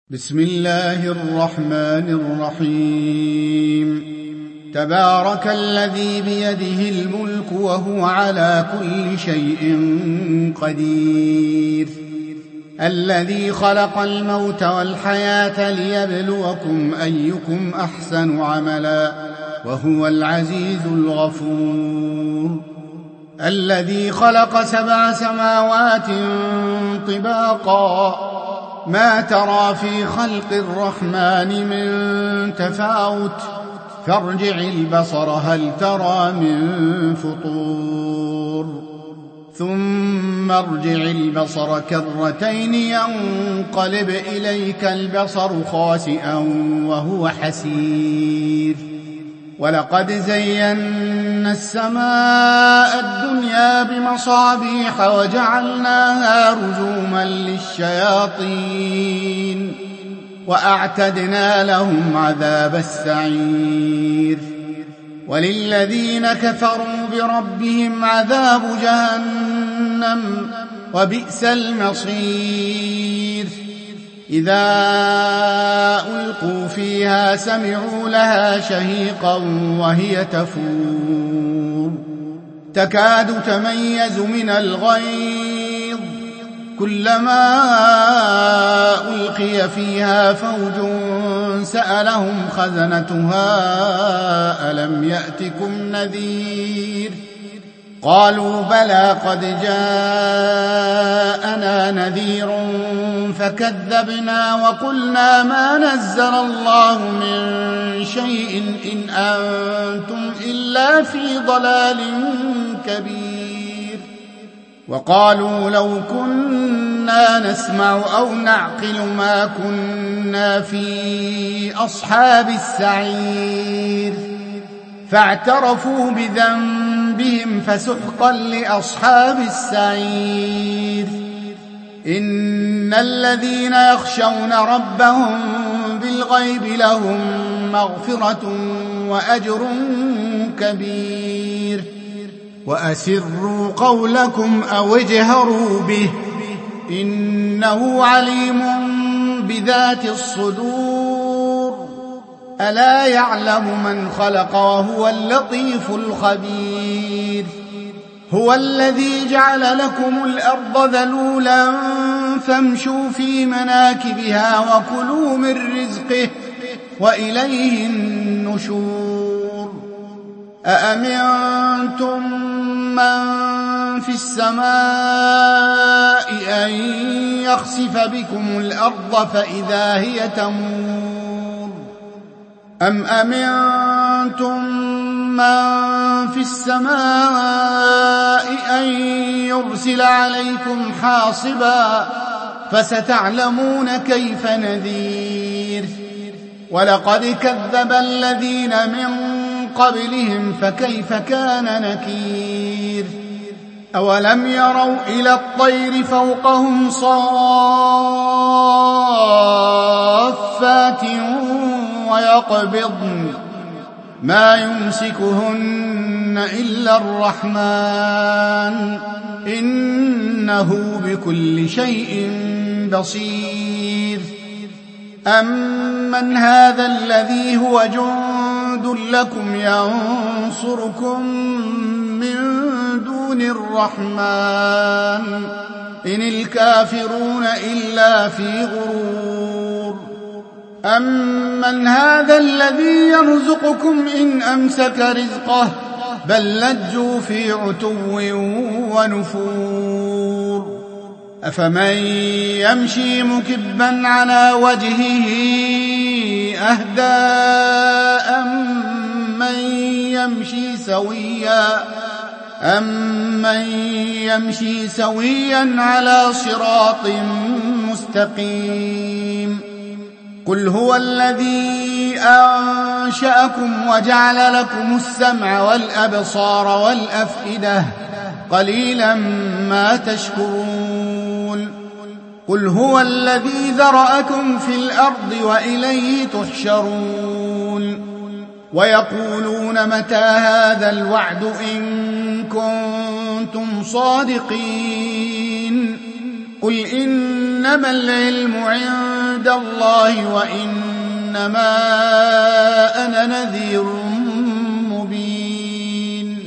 بسم الله الرحمن الرحيم. تبارك الذي بيده الملك وهو على كل شيء قدير، الذي خلق الموت والحياة ليبلوكم أيكم أحسن عملا وهو العزيز الغفور، الذي خلق 7 سماوات طباقا ما ترى في خلق الرحمن من تفاوت فارجع البصر هل ترى من فطور ثم ارجع البصر كرتين ينقلب إليك البصر خاسئا وهو حسير، ولقد زينا السماء الدنيا بمصابيح وجعلناها رجوما للشياطين وأعتدنا لهم عذاب السعير، وللذين كفروا بربهم عذاب جهنم وبئس المصير. إذا ألقوا فيها سمعوا لها شهيقا وهي تفور تكاد تميز من الغيظ، كلما ألقي فيها فوج سألهم خزنتها ألم يأتكم نذير، قالوا بلى قد جاءنا نذير فكذبنا وقلنا ما نزل الله من شيء إن أنتم إلا في ضلال كبير، وقالوا لو كنا نسمع أو نعقل ما كنا في أصحاب السعير، فاعترفوا بذنبهم فسحقا لأصحاب السعير. إن الذين يخشون ربهم بالغيب لهم مغفرة وأجر كبير، وأسروا قولكم أو اجهروا به إنه عليم بذات الصدور، ألا يعلم من خلق وهو اللطيف الخبير. هو الذي جعل لكم الأرض ذلولا فامشوا في مناكبها وكلوا من رزقه وإليه النشور. أأمنتم من في السماء أن يخسف بكم الأرض فإذا هي تمور، أم أمنتم من في السماء أن يرسل عليكم حاصبا فستعلمون كيف نذير. ولقد كذب الذين من قبلهم فكيف كان نكير. أولم يروا إلى الطير فوقهم صافات ويقبضن ما يمسكهن إلا الرحمن إنه بكل شيء بصير. أمن هذا الذي هو جند لكم ينصركم من دون الرحمن إن الكافرون إلا في غرور. أمن هذا الذي يرزقكم إن أمسك رزقه بل لجوا في عتو ونفور. أفمن يمشي مكبا على وجهه أهدى أمن يمشي سويا على صراط مستقيم. قل هو الذي أنشأكم وجعل لكم السمع والأبصار والأفئدة قليلا ما تشكرون. قل هو الذي ذرأكم في الأرض وإليه تحشرون. ويقولون متى هذا الوعد إن كنتم صادقين قل إنما العلم عند الله وإنما أنا نذير مبين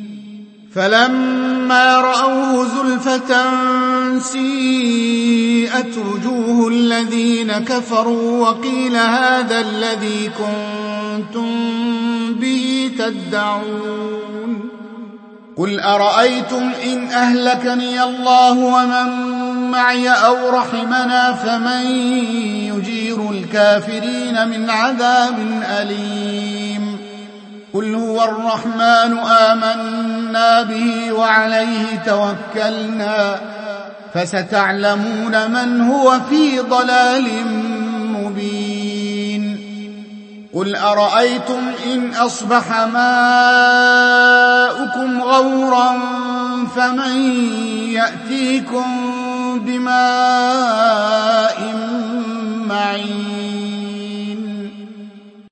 فلما رأوه زلفة سيئت وجوه الذين كفروا وقيل هذا الذي كنتم به تدعون قل أرأيتم إن أهلكني الله ومن معي أو رحمنا فمن يجير الكافرين من عذاب أليم قل هو الرحمن آمنا به وعليه توكلنا فستعلمون من هو في ضلال مبين قل أرأيتم إن أصبح ماؤكم غورا فمن يأتيكم بماء معين